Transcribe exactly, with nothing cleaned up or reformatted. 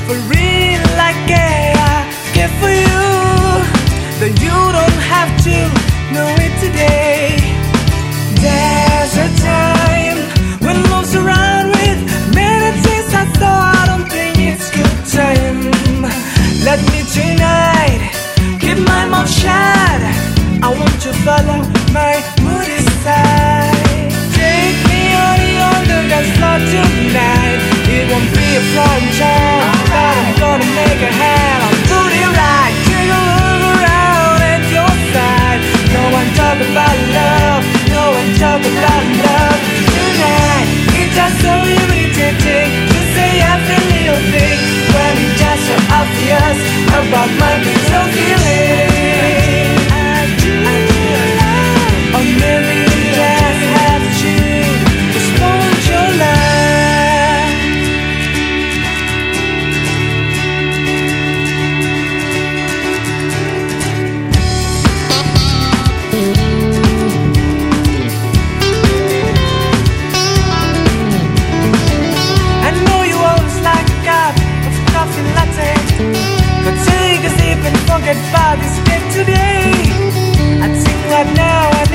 for real like I care for you. Then you don't have to know it today. There's a time when love's around with many things I thought. I don't think it's good time. Let me tonight keep my mouth shut. I want to follow my moody side. Take me on the dance floor tonight. It won't be a flying job, but I'm gonna make a hand. I'll do it right. Take a look around at your side. No one talk about love. No one talk about love tonight. It's just so irritating to say every little thing when it's just so obvious about my real feeling. Or maybe you just have to postpone your life. I know you always like a cup of coffee latte. But take a sip and forget about this day today. I think right now I